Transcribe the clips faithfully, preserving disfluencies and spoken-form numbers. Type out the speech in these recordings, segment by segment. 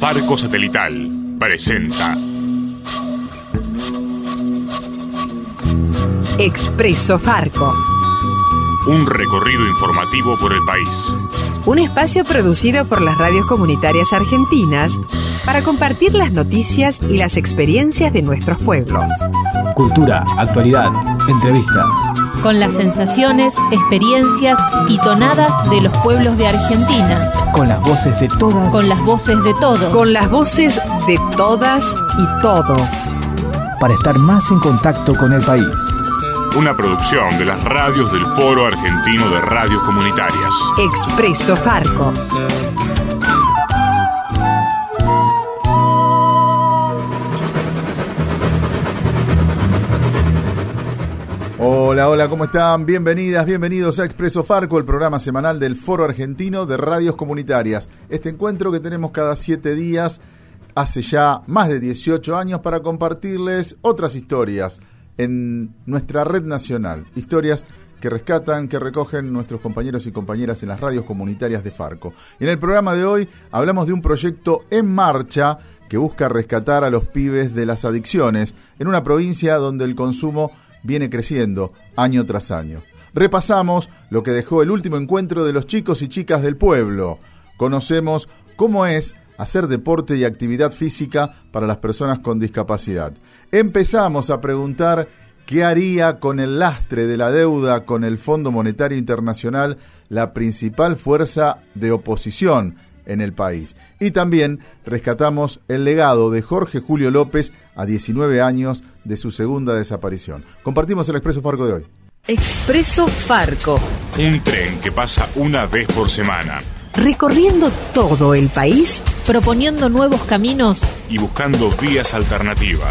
Farco Satelital presenta Expreso Farco. Un recorrido informativo por el país. Un espacio producido por las radios comunitarias argentinas para compartir las noticias y las experiencias de nuestros pueblos. Cultura, actualidad, entrevistas. Con las sensaciones, experiencias y tonadas de los pueblos de Argentina. Con las voces de todas. Con las voces de todos. Con las voces de todas y todos. Para estar más en contacto con el país. Una producción de las radios del Foro Argentino de Radios Comunitarias. Expreso Farco. Hola, hola, ¿cómo están? Bienvenidas, bienvenidos a Expreso Farco, el programa semanal del Foro Argentino de Radios Comunitarias. Este encuentro que tenemos cada siete días, hace ya más de dieciocho años, para compartirles otras historias en nuestra red nacional. Historias que rescatan, que recogen nuestros compañeros y compañeras en las radios comunitarias de Farco. Y en el programa de hoy hablamos de un proyecto en marcha que busca rescatar a los pibes de las adicciones en una provincia donde el consumo viene creciendo año tras año. Repasamos lo que dejó el último encuentro de los chicos y chicas del pueblo. Conocemos cómo es hacer deporte y actividad física para las personas con discapacidad. Empezamos a preguntar qué haría con el lastre de la deuda con el Fondo Monetario Internacional la principal fuerza de oposición en el país. Y también rescatamos el legado de Jorge Julio López a diecinueve años de su segunda desaparición. Compartimos el Expreso Farco de hoy. Expreso Farco. Un tren que pasa una vez por semana. Recorriendo todo el país, proponiendo nuevos caminos y buscando vías alternativas.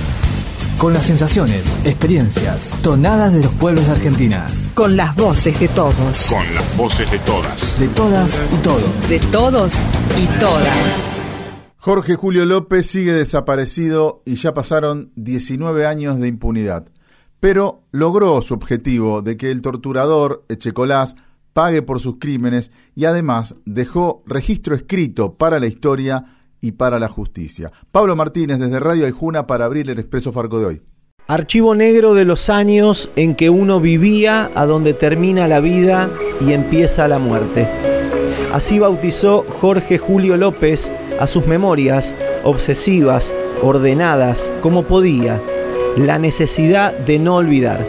Con las sensaciones, experiencias, tonadas de los pueblos de Argentina. Con las voces de todos. Con las voces de todas. De todas y todos. De todos y todas. Jorge Julio López sigue desaparecido y ya pasaron diecinueve años de impunidad. Pero logró su objetivo de que el torturador Echecolás pague por sus crímenes y además dejó registro escrito para la historia y para la justicia. Pablo Martínez desde Radio Aijuna para abrir el Expreso Farco de hoy. Archivo negro de los años en que uno vivía, a donde termina la vida y empieza la muerte. Así bautizó Jorge Julio López a sus memorias, obsesivas, ordenadas, como podía, la necesidad de no olvidar.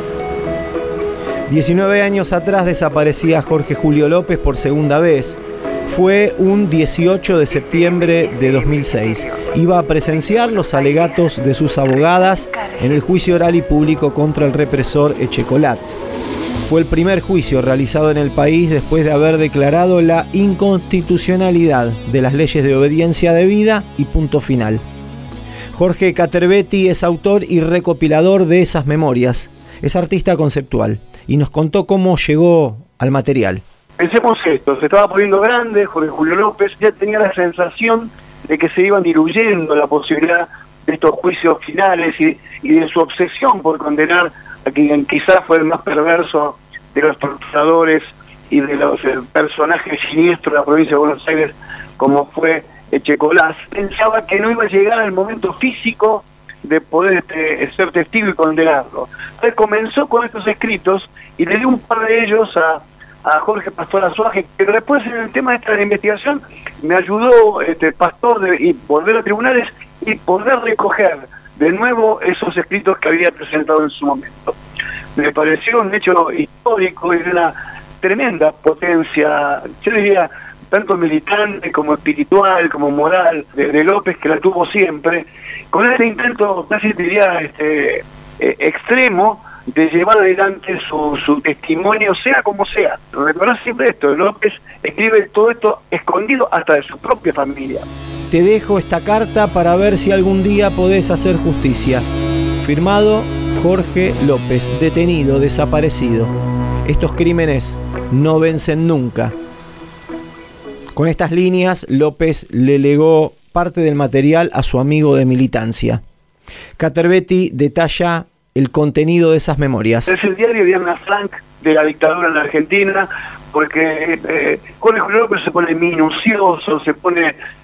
diecinueve años atrás desaparecía Jorge Julio López por segunda vez. Fue un dieciocho de septiembre de dos mil seis. Iba a presenciar los alegatos de sus abogadas en el juicio oral y público contra el represor Echecolás. Fue el primer juicio realizado en el país después de haber declarado la inconstitucionalidad de las leyes de obediencia debida y punto final. Jorge Caterbetti es autor y recopilador de esas memorias. Es artista conceptual y nos contó cómo llegó al material. Pensemos esto, se estaba poniendo grande, Jorge Julio López ya tenía la sensación de que se iban diluyendo la posibilidad de estos juicios finales y, y de su obsesión por condenar a quien quizás fue el más perverso de los torturadores y de los eh, personajes siniestros de la provincia de Buenos Aires, como fue Echecolás. Pensaba que no iba a llegar al momento físico de poder este, ser testigo y condenarlo. Entonces comenzó con estos escritos y le dio un par de ellos a a Jorge Pastor Azuaje, pero después en el tema de esta investigación me ayudó este Pastor de y volver a tribunales y poder recoger de nuevo esos escritos que había presentado en su momento. Me pareció un hecho histórico y de una tremenda potencia, yo diría, tanto militante como espiritual, como moral, de, de López, que la tuvo siempre, con este intento, casi diría, este, eh, extremo, de llevar adelante su, su testimonio, sea como sea. Recordar siempre esto, López escribe todo esto escondido hasta de su propia familia. Te dejo esta carta para ver si algún día podés hacer justicia. Firmado Jorge López, detenido, desaparecido. Estos crímenes no vencen nunca. Con estas líneas, López le legó parte del material a su amigo de militancia. Caterbetti detalla el contenido de esas memorias. Es el diario de Ana Frank de la dictadura en la Argentina, porque eh, Jorge Julio López se pone minucioso, se pone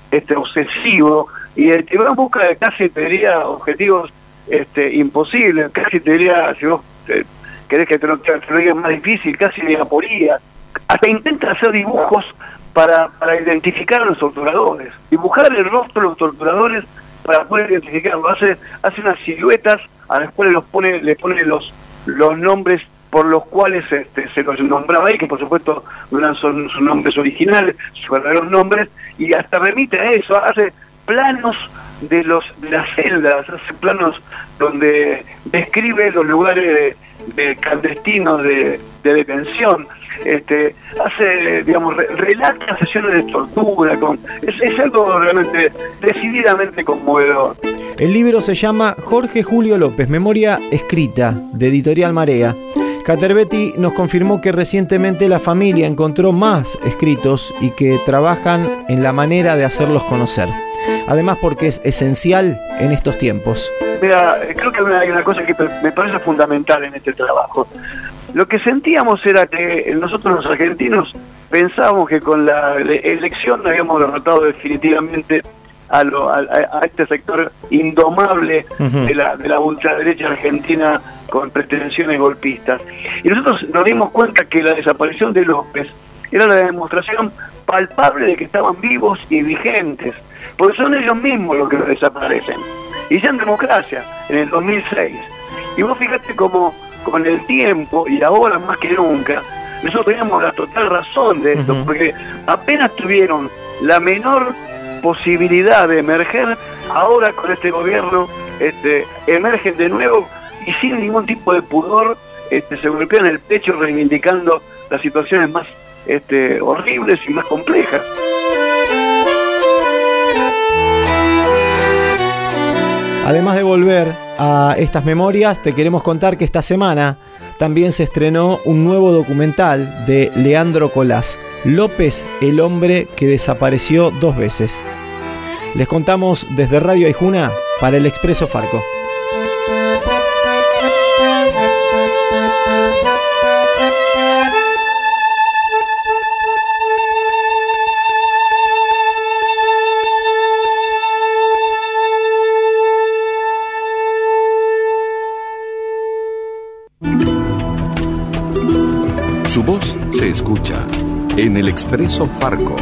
este obsesivo, y eh, te va en busca de casi, te diría, objetivos este, imposibles, casi te diría, si vos eh, querés que te lo, te lo diga más difícil, casi de aporía. Hasta intenta hacer dibujos para, para identificar a los torturadores, dibujar el rostro de los torturadores para poder identificarlo. Hace, hace unas siluetas a las cuales los pone, le pone los, los nombres por los cuales este, se los nombraba ahí, que por supuesto no eran son sus nombres originales, sus verdaderos nombres, y hasta remite a eso, hace planos de los de las celdas, hace planos donde describe los lugares de, de clandestinos de, de detención, este, hace, digamos, re, relata sesiones de tortura, con, es, es algo realmente decididamente conmovedor. El libro se llama Jorge Julio López, Memoria Escrita, de Editorial Marea. Caterbetti nos confirmó que recientemente la familia encontró más escritos y que trabajan en la manera de hacerlos conocer. Además, porque es esencial en estos tiempos. Mira, creo que hay una cosa que me parece fundamental en este trabajo. Lo que sentíamos era que nosotros los argentinos pensábamos que con la elección habíamos derrotado definitivamente a, lo, a, a este sector indomable uh-huh. de la, de la ultraderecha argentina con pretensiones golpistas. Y nosotros nos dimos cuenta que la desaparición de López era la demostración palpable de que estaban vivos y vigentes, porque son ellos mismos los que desaparecen. Y ya en democracia, en el dos mil seis. Y vos fíjate cómo con el tiempo, y ahora más que nunca, nosotros teníamos la total razón de esto, uh-huh. porque apenas tuvieron la menor posibilidad de emerger, ahora con este gobierno este, emergen de nuevo y sin ningún tipo de pudor este, se golpean el pecho reivindicando las situaciones más este, horribles y más complejas. Además de volver a estas memorias, te queremos contar que esta semana también se estrenó un nuevo documental de Leandro Colás, López, el hombre que desapareció dos veces. Les contamos desde Radio Aijuna para el Expreso Farco. Su voz se escucha en el Expreso Farco.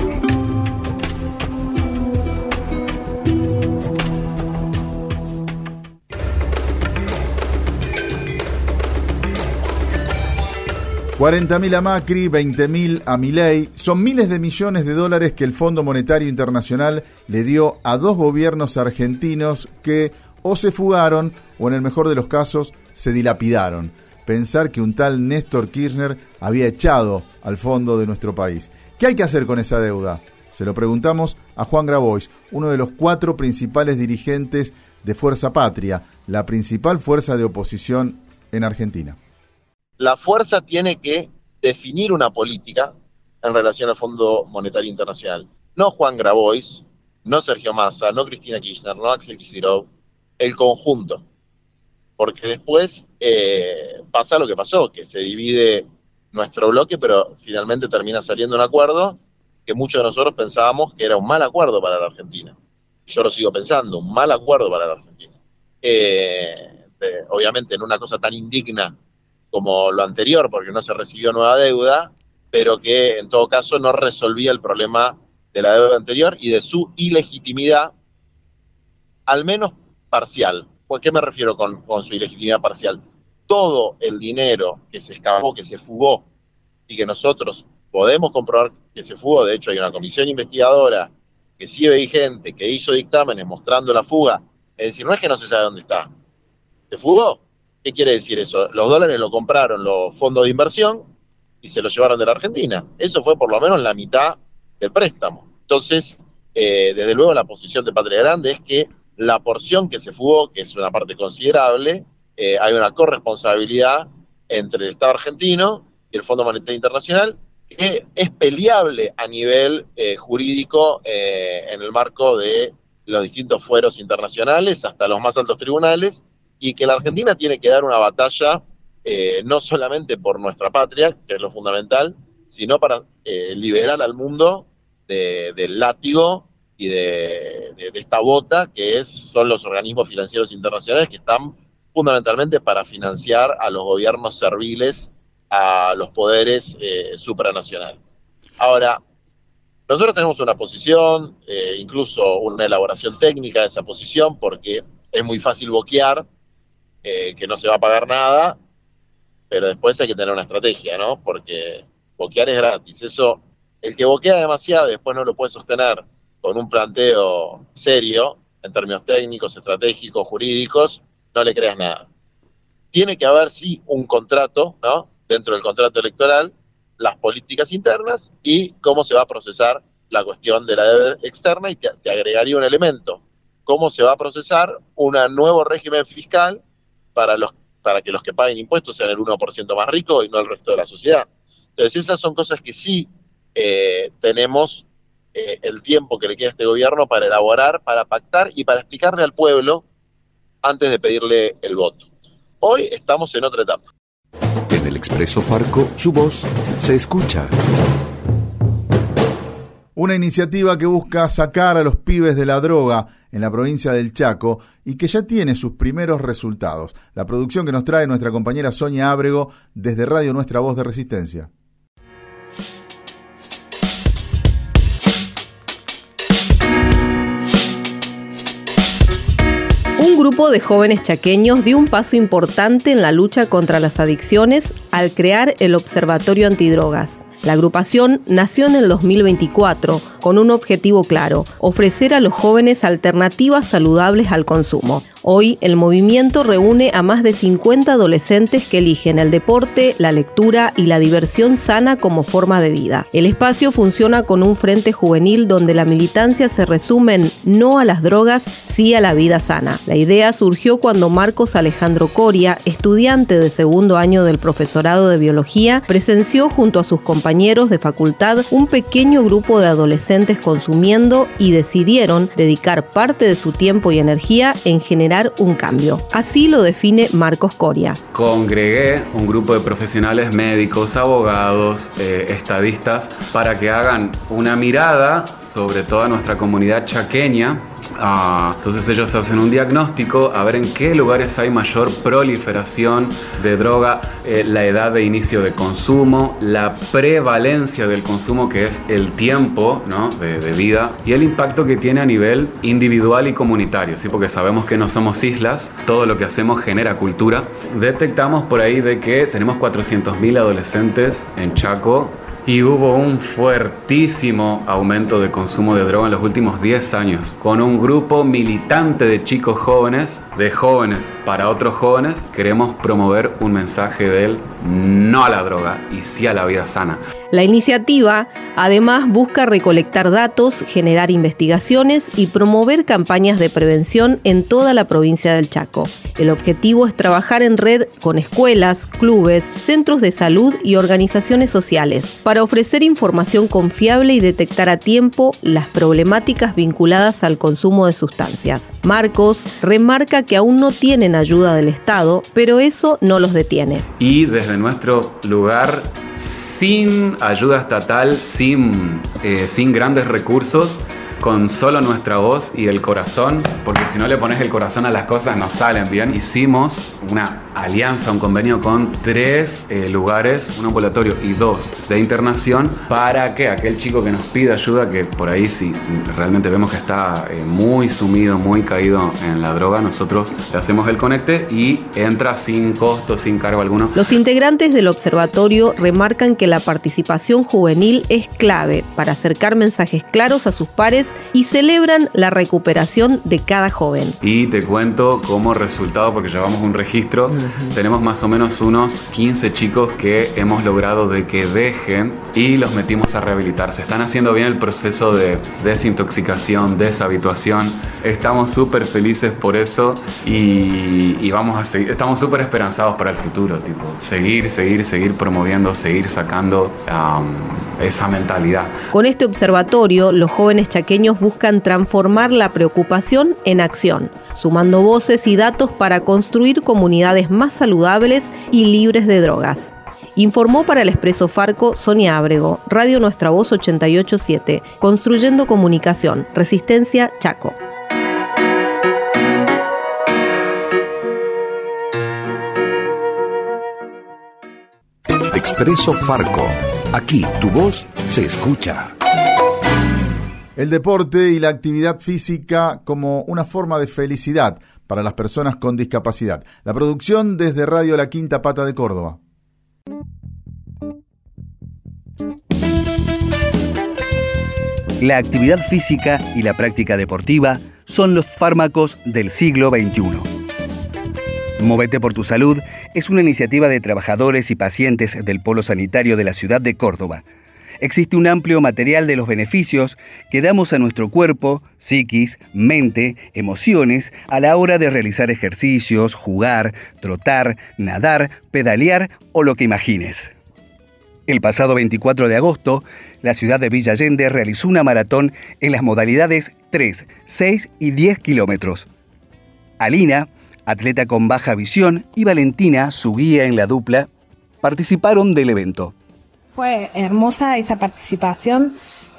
cuarenta mil a Macri, veinte mil a Milei. Son miles de millones de dólares que el Fondo Monetario Internacional le dio a dos gobiernos argentinos que o se fugaron o en el mejor de los casos se dilapidaron. Pensar que un tal Néstor Kirchner había echado al fondo de nuestro país. ¿Qué hay que hacer con esa deuda? Se lo preguntamos a Juan Grabois, uno de los cuatro principales dirigentes de Fuerza Patria, la principal fuerza de oposición en Argentina. La fuerza tiene que definir una política en relación al Fondo Monetario Internacional. No Juan Grabois, no Sergio Massa, no Cristina Kirchner, no Axel Kicillof, el conjunto. Porque después eh, pasa lo que pasó, que se divide nuestro bloque, pero finalmente termina saliendo un acuerdo que muchos de nosotros pensábamos que era un mal acuerdo para la Argentina. Yo lo sigo pensando, un mal acuerdo para la Argentina. Eh, de, obviamente en una cosa tan indigna como lo anterior, porque no se recibió nueva deuda, pero que en todo caso no resolvía el problema de la deuda anterior y de su ilegitimidad, al menos parcial. ¿Por qué me refiero con, con su ilegitimidad parcial? Todo el dinero que se escapó, que se fugó, y que nosotros podemos comprobar que se fugó, de hecho hay una comisión investigadora que sigue vigente, que hizo dictámenes mostrando la fuga, es decir, no es que no se sabe dónde está, se fugó. ¿Qué quiere decir eso? Los dólares lo compraron los fondos de inversión y se los llevaron de la Argentina. Eso fue por lo menos la mitad del préstamo. Entonces, eh, desde luego la posición de Patria Grande es que la porción que se fugó, que es una parte considerable, eh, hay una corresponsabilidad entre el Estado argentino y el Fondo Monetario Internacional, que es peleable a nivel eh, jurídico eh, en el marco de los distintos fueros internacionales, hasta los más altos tribunales, y que la Argentina tiene que dar una batalla eh, no solamente por nuestra patria, que es lo fundamental, sino para eh, liberar al mundo de, del látigo y y de, de, de esta bota, que es, son los organismos financieros internacionales que están fundamentalmente para financiar a los gobiernos serviles a los poderes eh, supranacionales. Ahora, nosotros tenemos una posición, eh, incluso una elaboración técnica de esa posición, porque es muy fácil boquear eh, que no se va a pagar nada, pero después hay que tener una estrategia, ¿no? Porque boquear es gratis. Eso, el que boquea demasiado y después no lo puede sostener con un planteo serio, en términos técnicos, estratégicos, jurídicos, no le creas nada. Tiene que haber, sí, un contrato, ¿no? Dentro del contrato electoral, las políticas internas y cómo se va a procesar la cuestión de la deuda externa, y te, te agregaría un elemento: cómo se va a procesar un nuevo régimen fiscal para, los, para que los que paguen impuestos sean el uno por ciento más rico y no el resto de la sociedad. Entonces esas son cosas que sí eh, tenemos eh, el tiempo que le queda a este gobierno para elaborar, para pactar y para explicarle al pueblo antes de pedirle el voto. Hoy estamos en otra etapa. En el Expreso Farco, su voz se escucha. Una iniciativa que busca sacar a los pibes de la droga en la provincia del Chaco y que ya tiene sus primeros resultados. La producción que nos trae nuestra compañera Sonia Ábrego desde Radio Nuestra Voz de Resistencia. Un grupo de jóvenes chaqueños dio un paso importante en la lucha contra las adicciones al crear el Observatorio Antidrogas. La agrupación nació en el dos mil veinticuatro con un objetivo claro: ofrecer a los jóvenes alternativas saludables al consumo. Hoy el movimiento reúne a más de cincuenta adolescentes que eligen el deporte, la lectura y la diversión sana como forma de vida. El espacio funciona con un frente juvenil donde la militancia se resume en no a las drogas, sí a la vida sana. La idea surgió cuando Marcos Alejandro Coria, estudiante de segundo año del profesorado de biología, presenció junto a sus compañeros de facultad un pequeño grupo de adolescentes consumiendo y decidieron dedicar parte de su tiempo y energía en generar un cambio. Así lo define Marcos Coria. Congregué un grupo de profesionales médicos, abogados, eh, estadistas, para que hagan una mirada sobre toda nuestra comunidad chaqueña. Ah, entonces ellos hacen un diagnóstico a ver en qué lugares hay mayor proliferación de droga, eh, la edad de inicio de consumo, la prevalencia del consumo, que es el tiempo, ¿no? de, de vida, y el impacto que tiene a nivel individual y comunitario, ¿sí? Porque sabemos que no somos islas, todo lo que hacemos genera cultura. Detectamos por ahí de que tenemos cuatrocientos mil adolescentes en Chaco, y hubo un fuertísimo aumento de consumo de droga en los últimos diez años. Con un grupo militante de chicos jóvenes, de jóvenes para otros jóvenes, queremos promover un mensaje del no a la droga y sí a la vida sana. La iniciativa, además, busca recolectar datos, generar investigaciones y promover campañas de prevención en toda la provincia del Chaco. El objetivo es trabajar en red con escuelas, clubes, centros de salud y organizaciones sociales para ofrecer información confiable y detectar a tiempo las problemáticas vinculadas al consumo de sustancias. Marcos remarca que aún no tienen ayuda del Estado, pero eso no los detiene. Y desde nuestro lugar, sin ayuda estatal, sin, eh, sin grandes recursos, con solo nuestra voz y el corazón, porque si no le pones el corazón a las cosas no salen bien. Hicimos una alianza, un convenio con tres eh, lugares, un ambulatorio y dos de internación, para que aquel chico que nos pide ayuda, que por ahí sí realmente vemos que está eh, muy sumido, muy caído en la droga, nosotros le hacemos el conecte y entra sin costo, sin cargo alguno. Los integrantes del observatorio remarcan que la participación juvenil es clave para acercar mensajes claros a sus pares y celebran la recuperación de cada joven. Y te cuento como resultado, porque llevamos un registro, uh-huh. tenemos más o menos unos quince chicos que hemos logrado de que dejen y los metimos a rehabilitarse. Están haciendo bien el proceso de desintoxicación, deshabituación. Estamos súper felices por eso y, y vamos a seguir, estamos súper esperanzados para el futuro, tipo, seguir, seguir, seguir promoviendo, seguir sacando um, esa mentalidad. Con este observatorio, los jóvenes chaqueños buscan transformar la preocupación en acción, sumando voces y datos para construir comunidades más saludables y libres de drogas. Informó para el Expreso Farco Sonia Ábrego, Radio Nuestra Voz ochenta y ocho punto siete, Construyendo Comunicación, Resistencia, Chaco. Expreso Farco. Aquí tu voz se escucha. El deporte y la actividad física como una forma de felicidad para las personas con discapacidad. La producción desde Radio La Quinta Pata de Córdoba. La actividad física y la práctica deportiva son los fármacos del siglo veintiuno. Movete por tu salud es una iniciativa de trabajadores y pacientes del Polo Sanitario de la ciudad de Córdoba. Existe un amplio material de los beneficios que damos a nuestro cuerpo, psiquis, mente, emociones a la hora de realizar ejercicios, jugar, trotar, nadar, pedalear o lo que imagines. El pasado veinticuatro de agosto, la ciudad de Villa Allende realizó una maratón en las modalidades tres, seis y diez kilómetros. Alina, atleta con baja visión, y Valentina, su guía en la dupla, participaron del evento. Fue hermosa esa participación.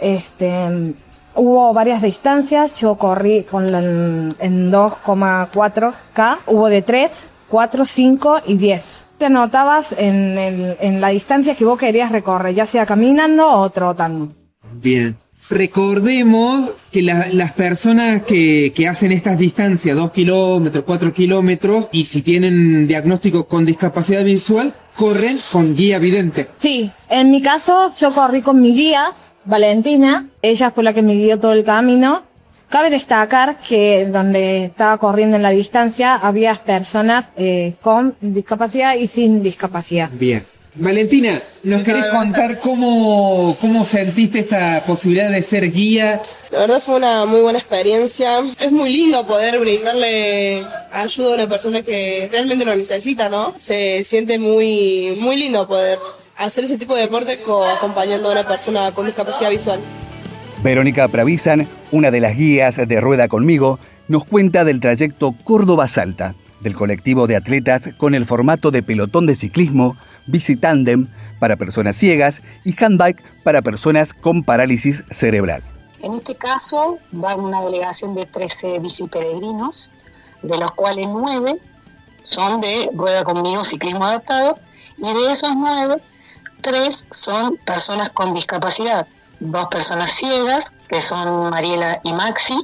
Este, hubo varias distancias. Yo corrí con la, en dos coma cuatro K. Hubo de tres, cuatro, cinco y diez. Te anotabas en, el, en la distancia que vos querías recorrer, ya sea caminando o trotando. Bien. Recordemos que la, las personas que, que hacen estas distancias, dos kilómetros, cuatro kilómetros, y si tienen diagnóstico con discapacidad visual, corren con guía vidente. Sí, en mi caso yo corrí con mi guía, Valentina. Ella fue la que me guió todo el camino. Cabe destacar que donde estaba corriendo en la distancia había personas eh, con discapacidad y sin discapacidad. Bien. Valentina, ¿nos querés contar cómo, cómo sentiste esta posibilidad de ser guía? La verdad fue una muy buena experiencia. Es muy lindo poder brindarle ayuda a una persona que realmente lo necesita, ¿no? Se siente muy, muy lindo poder hacer ese tipo de deporte co- acompañando a una persona con discapacidad visual. Verónica Pravisan, una de las guías de Rueda Conmigo, nos cuenta del trayecto Córdoba-Salta, del colectivo de atletas con el formato de pelotón de ciclismo, bici tándem para personas ciegas y handbike para personas con parálisis cerebral. En este caso va una delegación de trece biciperegrinos, de los cuales nueve son de Rueda Conmigo Ciclismo Adaptado, y de esos nueve, tres son personas con discapacidad. Dos personas ciegas, que son Mariela y Maxi,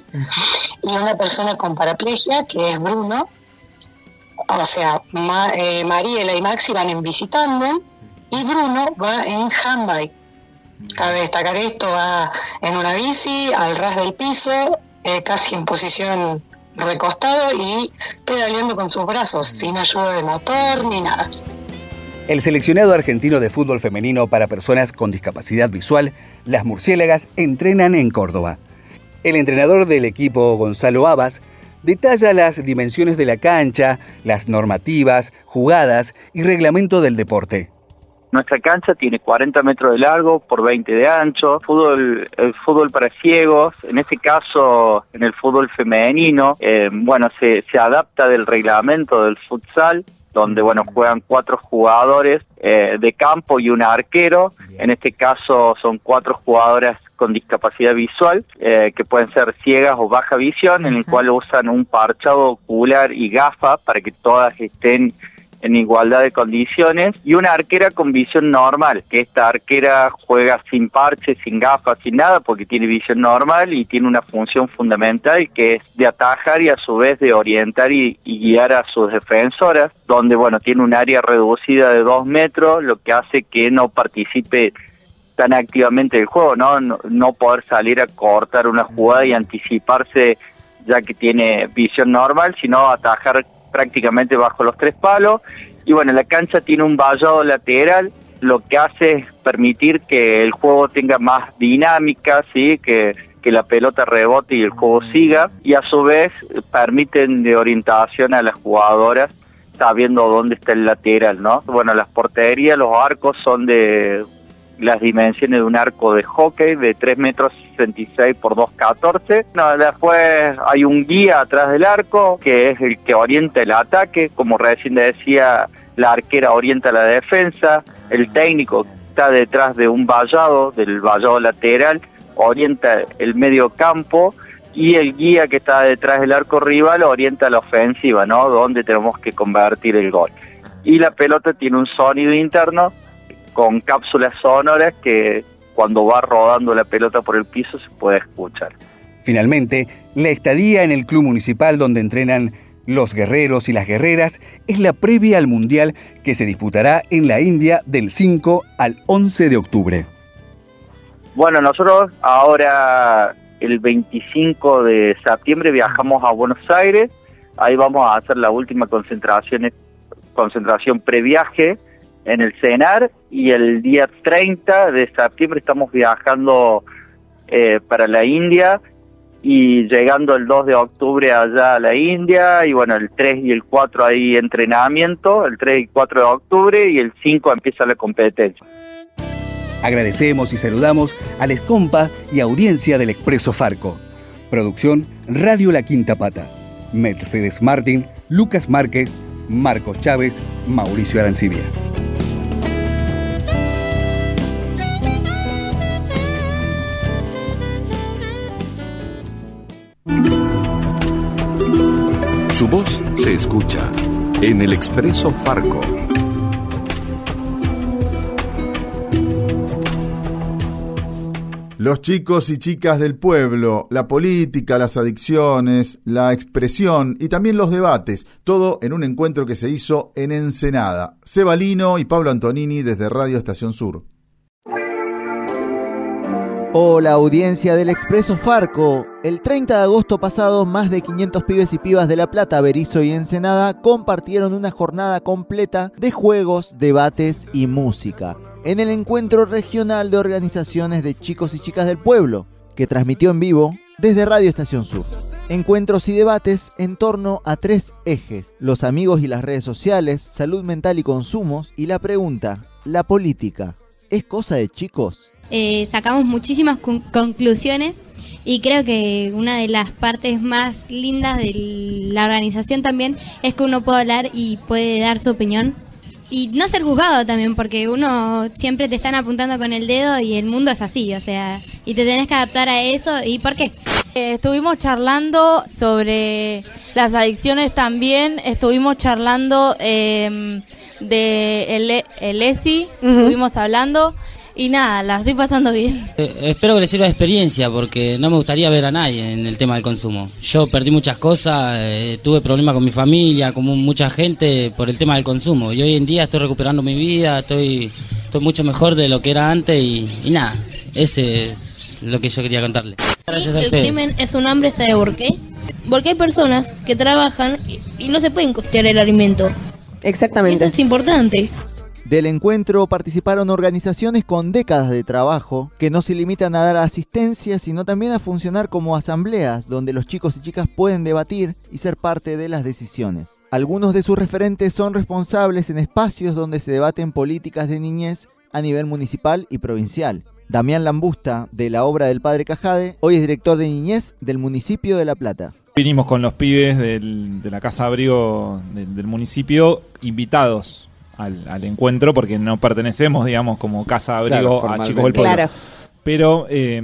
y una persona con paraplegia, que es Bruno. O sea, Ma, eh, Mariela y Maxi van en bici tándem y Bruno va en handbike. Cabe destacar esto, va en una bici al ras del piso, eh, casi en posición recostado y pedaleando con sus brazos, sin ayuda de motor ni nada. El seleccionado argentino de fútbol femenino para personas con discapacidad visual, las Murciélagas, entrenan en Córdoba. El entrenador del equipo, Gonzalo Abas, detalla las dimensiones de la cancha, las normativas, jugadas y reglamento del deporte. Nuestra cancha tiene cuarenta metros de largo por veinte de ancho. Fútbol, el fútbol para ciegos, en este caso en el fútbol femenino, eh, bueno, se, se adapta del reglamento del futsal, donde bueno juegan cuatro jugadores eh, de campo y un arquero. En este caso son cuatro jugadoras con discapacidad visual, eh, que pueden ser ciegas o baja visión, en el cual usan un parchado ocular y gafas para que todas estén en igualdad de condiciones, y una arquera con visión normal, que esta arquera juega sin parche, sin gafas, sin nada, porque tiene visión normal y tiene una función fundamental que es de atajar y a su vez de orientar y, y guiar a sus defensoras, donde bueno tiene un área reducida de dos metros, lo que hace que no participe tan activamente del juego, ¿no? No, no poder salir a cortar una jugada y anticiparse ya que tiene visión normal, sino atajar prácticamente bajo los tres palos. Y bueno, la cancha tiene un vallado lateral, lo que hace es permitir que el juego tenga más dinámica, ¿sí? que, que la pelota rebote y el juego siga, y a su vez permiten de orientación a las jugadoras sabiendo dónde está el lateral, ¿no? Bueno, las porterías, los arcos son de las dimensiones de un arco de hockey de tres metros sesenta y seis por dos catorce. No, después hay un guía atrás del arco que es el que orienta el ataque. Como recién decía, la arquera orienta la defensa, el técnico está detrás de un vallado, del vallado lateral, orienta el medio campo, y el guía que está detrás del arco rival orienta la ofensiva, ¿no? Donde tenemos que convertir el gol. Y la pelota tiene un sonido interno con cápsulas sonoras que cuando va rodando la pelota por el piso se puede escuchar. Finalmente, la estadía en el club municipal donde entrenan los guerreros y las guerreras es la previa al Mundial que se disputará en la India del cinco al once de octubre. Bueno, nosotros ahora el veinticinco de septiembre viajamos a Buenos Aires, ahí vamos a hacer la última concentración, concentración previaje en el CENAR, y el día treinta de septiembre estamos viajando eh, para la India, y llegando el dos de octubre allá a la India, y bueno, el tres y el cuatro hay entrenamiento, el tres y cuatro de octubre, y el cinco empieza la competencia. Agradecemos y saludamos a les compa y audiencia del Expreso Farco. Producción Radio La Quinta Pata. Mercedes Martín, Lucas Márquez, Marcos Chávez, Mauricio Arancibia. Su voz se escucha en el Expreso Farco. Los chicos y chicas del pueblo, la política, las adicciones, la expresión y también los debates, todo en un encuentro que se hizo en Ensenada. Seba Lino y Pablo Antonini desde Radio Estación Sur. Hola audiencia del Expreso Farco. El treinta de agosto pasado, más de quinientos pibes y pibas de La Plata, Berisso y Ensenada compartieron una jornada completa de juegos, debates y música en el encuentro regional de organizaciones de chicos y chicas del pueblo, que transmitió en vivo desde Radio Estación Sur. Encuentros y debates en torno a tres ejes: los amigos y las redes sociales, salud mental y consumos, y la pregunta: ¿la política es cosa de chicos? Eh, sacamos muchísimas con- conclusiones y creo que una de las partes más lindas de la organización también es que uno puede hablar y puede dar su opinión y no ser juzgado también, porque uno siempre te están apuntando con el dedo y el mundo es así, o sea, y te tenés que adaptar a eso. ¿Y por qué? Eh, estuvimos charlando sobre las adicciones también, estuvimos charlando eh, de el, el E S I, uh-huh. Estuvimos hablando. Y nada, la estoy pasando bien. Eh, espero que les sirva de experiencia, porque no me gustaría ver a nadie en el tema del consumo. Yo perdí muchas cosas, eh, tuve problemas con mi familia, con mucha gente por el tema del consumo. Y hoy en día estoy recuperando mi vida, estoy, estoy mucho mejor de lo que era antes y, y nada, ese es lo que yo quería contarles. Gracias a el ustedes. crimen es un hambre, ¿sabe por qué? Porque hay personas que trabajan y, y no se pueden costear el alimento. Exactamente. Eso es importante. Del encuentro participaron organizaciones con décadas de trabajo que no se limitan a dar asistencia, sino también a funcionar como asambleas donde los chicos y chicas pueden debatir y ser parte de las decisiones. Algunos de sus referentes son responsables en espacios donde se debaten políticas de niñez a nivel municipal y provincial. Damián Lambusta, de la obra del Padre Cajade, hoy es director de niñez del municipio de La Plata. Vinimos con los pibes del, de la Casa Abrigo del, del municipio invitados Al, al encuentro, porque no pertenecemos, digamos, como Casa Abrigo, claro, a Chicos del Pueblo. Claro. Pero eh,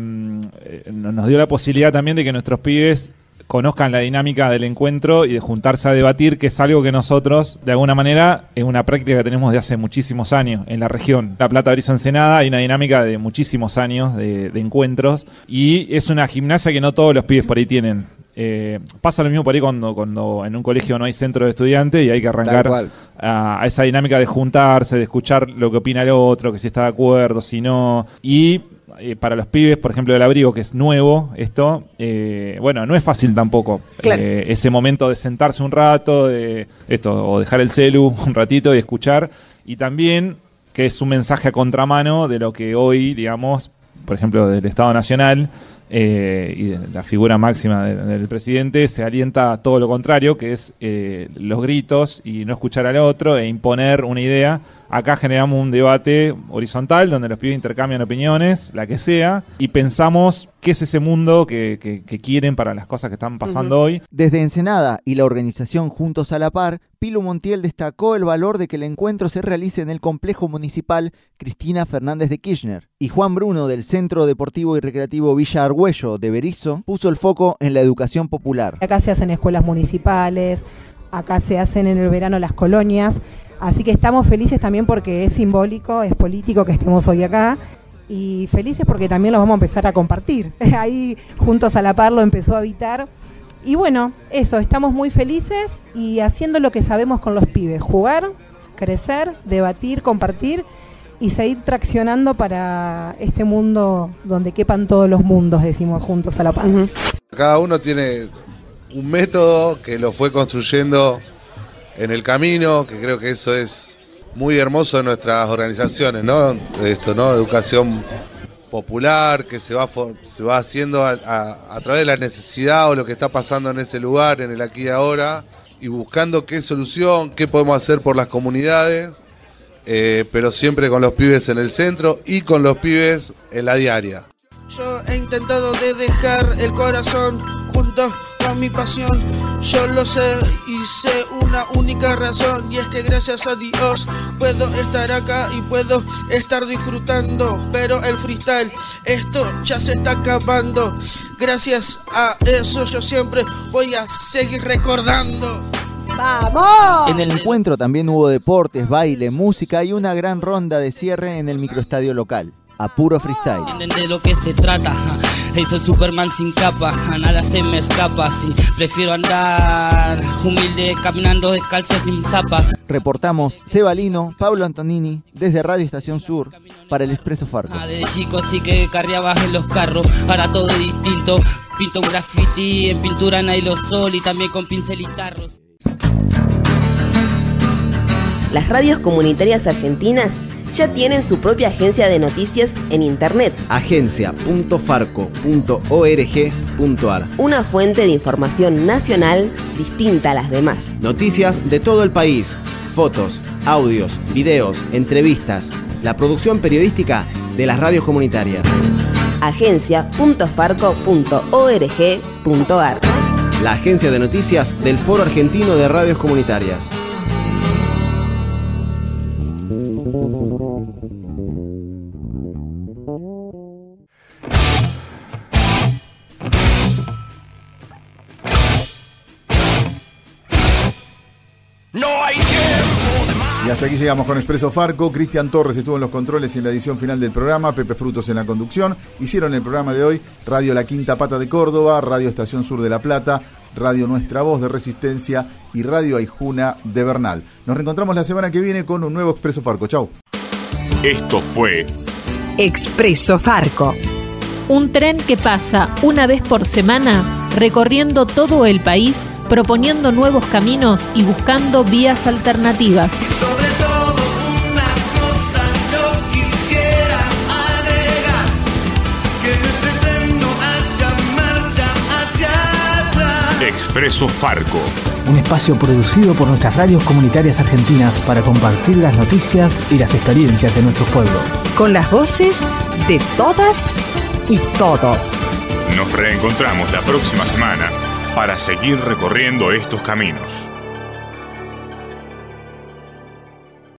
nos dio la posibilidad también de que nuestros pibes conozcan la dinámica del encuentro y de juntarse a debatir, que es algo que nosotros, de alguna manera, es una práctica que tenemos de hace muchísimos años en la región. La Plata, Berisso, Ensenada, hay una dinámica de muchísimos años de, de encuentros, y es una gimnasia que no todos los pibes por ahí tienen. Eh, pasa lo mismo por ahí cuando, cuando en un colegio no hay centro de estudiantes y hay que arrancar a, a esa dinámica de juntarse, de escuchar lo que opina el otro, que si está de acuerdo, si no. Y eh, para los pibes, por ejemplo, del abrigo, que es nuevo esto, eh, bueno, no es fácil tampoco. Claro. Eh, ese momento de sentarse un rato, de esto, o dejar el celu un ratito y escuchar. Y también que es un mensaje a contramano de lo que hoy, digamos, por ejemplo, del Estado Nacional, Eh, y de la figura máxima de, del presidente, se alienta a todo lo contrario, que es eh, los gritos y no escuchar al otro e imponer una idea Acá generamos un debate horizontal donde los pibes intercambian opiniones, la que sea, y pensamos qué es ese mundo que, que, que quieren para las cosas que están pasando uh-huh. hoy. Desde Ensenada y la organización Juntos a la Par, Pilu Montiel destacó el valor de que el encuentro se realice en el complejo municipal Cristina Fernández de Kirchner. Y Juan Bruno, del Centro Deportivo y Recreativo Villa Argüello de Berisso, puso el foco en la educación popular. Acá se hacen escuelas municipales, acá se hacen en el verano las colonias. Así que estamos felices también porque es simbólico, es político que estemos hoy acá, y felices porque también lo vamos a empezar a compartir. Ahí Juntos a la Par lo empezó a habitar. Y bueno, eso, estamos muy felices y haciendo lo que sabemos con los pibes, jugar, crecer, debatir, compartir y seguir traccionando para este mundo donde quepan todos los mundos, decimos Juntos a la Par. Uh-huh. Cada uno tiene un método que lo fue construyendo en el camino, que creo que eso es muy hermoso de nuestras organizaciones, ¿no? Esto, ¿no? Educación popular que se va se va haciendo a, a, a través de la necesidad o lo que está pasando en ese lugar, en el aquí y ahora, y buscando qué solución, qué podemos hacer por las comunidades, eh, pero siempre con los pibes en el centro y con los pibes en la diaria. Yo he intentado de dejar el corazón junto con mi pasión, yo lo sé y sé una única razón, y es que gracias a Dios puedo estar acá y puedo estar disfrutando, pero el freestyle, esto ya se está acabando, gracias a eso yo siempre voy a seguir recordando. ¡Vamos! En el encuentro también hubo deportes, baile, música y una gran ronda de cierre en el microestadio local. A puro freestyle. De lo que se trata, hey, soy Superman sin capa, a nada se me escapa, sí, prefiero andar humilde caminando descalzo sin zapa. Reportamos Seba Lino, Pablo Antonini, desde Radio Estación Sur, para el Expreso Farco. Desde chico sí que carriaba en los carros, ahora todo distinto, pinto un graffiti en pintura en aerosol y también con pincel y tarros. Las radios comunitarias argentinas ya tienen su propia agencia de noticias en internet. agencia punto farco punto org punto ar. Una fuente de información nacional distinta a las demás. Noticias de todo el país, fotos, audios, videos, entrevistas, la producción periodística de las radios comunitarias. agencia punto farco punto org punto ar. La agencia de noticias del Foro Argentino de Radios Comunitarias. Y hasta aquí llegamos con Expreso Farco. Cristian Torres estuvo en los controles y en la edición final del programa. Pepe Frutos en la conducción. Hicieron el programa de hoy Radio La Quinta Pata de Córdoba, Radio Estación Sur de La Plata, Radio Nuestra Voz de Resistencia y Radio Aijuna de Bernal. Nos reencontramos la semana que viene con un nuevo Expreso Farco. Chau. Esto fue Expreso Farco. Un tren que pasa una vez por semana recorriendo todo el país, proponiendo nuevos caminos y buscando vías alternativas. Sobre todo una cosa yo quisiera agregar, que en ese tren no haya marcha hacia atrás. Expreso Farco. Un espacio producido por nuestras radios comunitarias argentinas para compartir las noticias y las experiencias de nuestros pueblos. Con las voces de todas y todos. Nos reencontramos la próxima semana para seguir recorriendo estos caminos.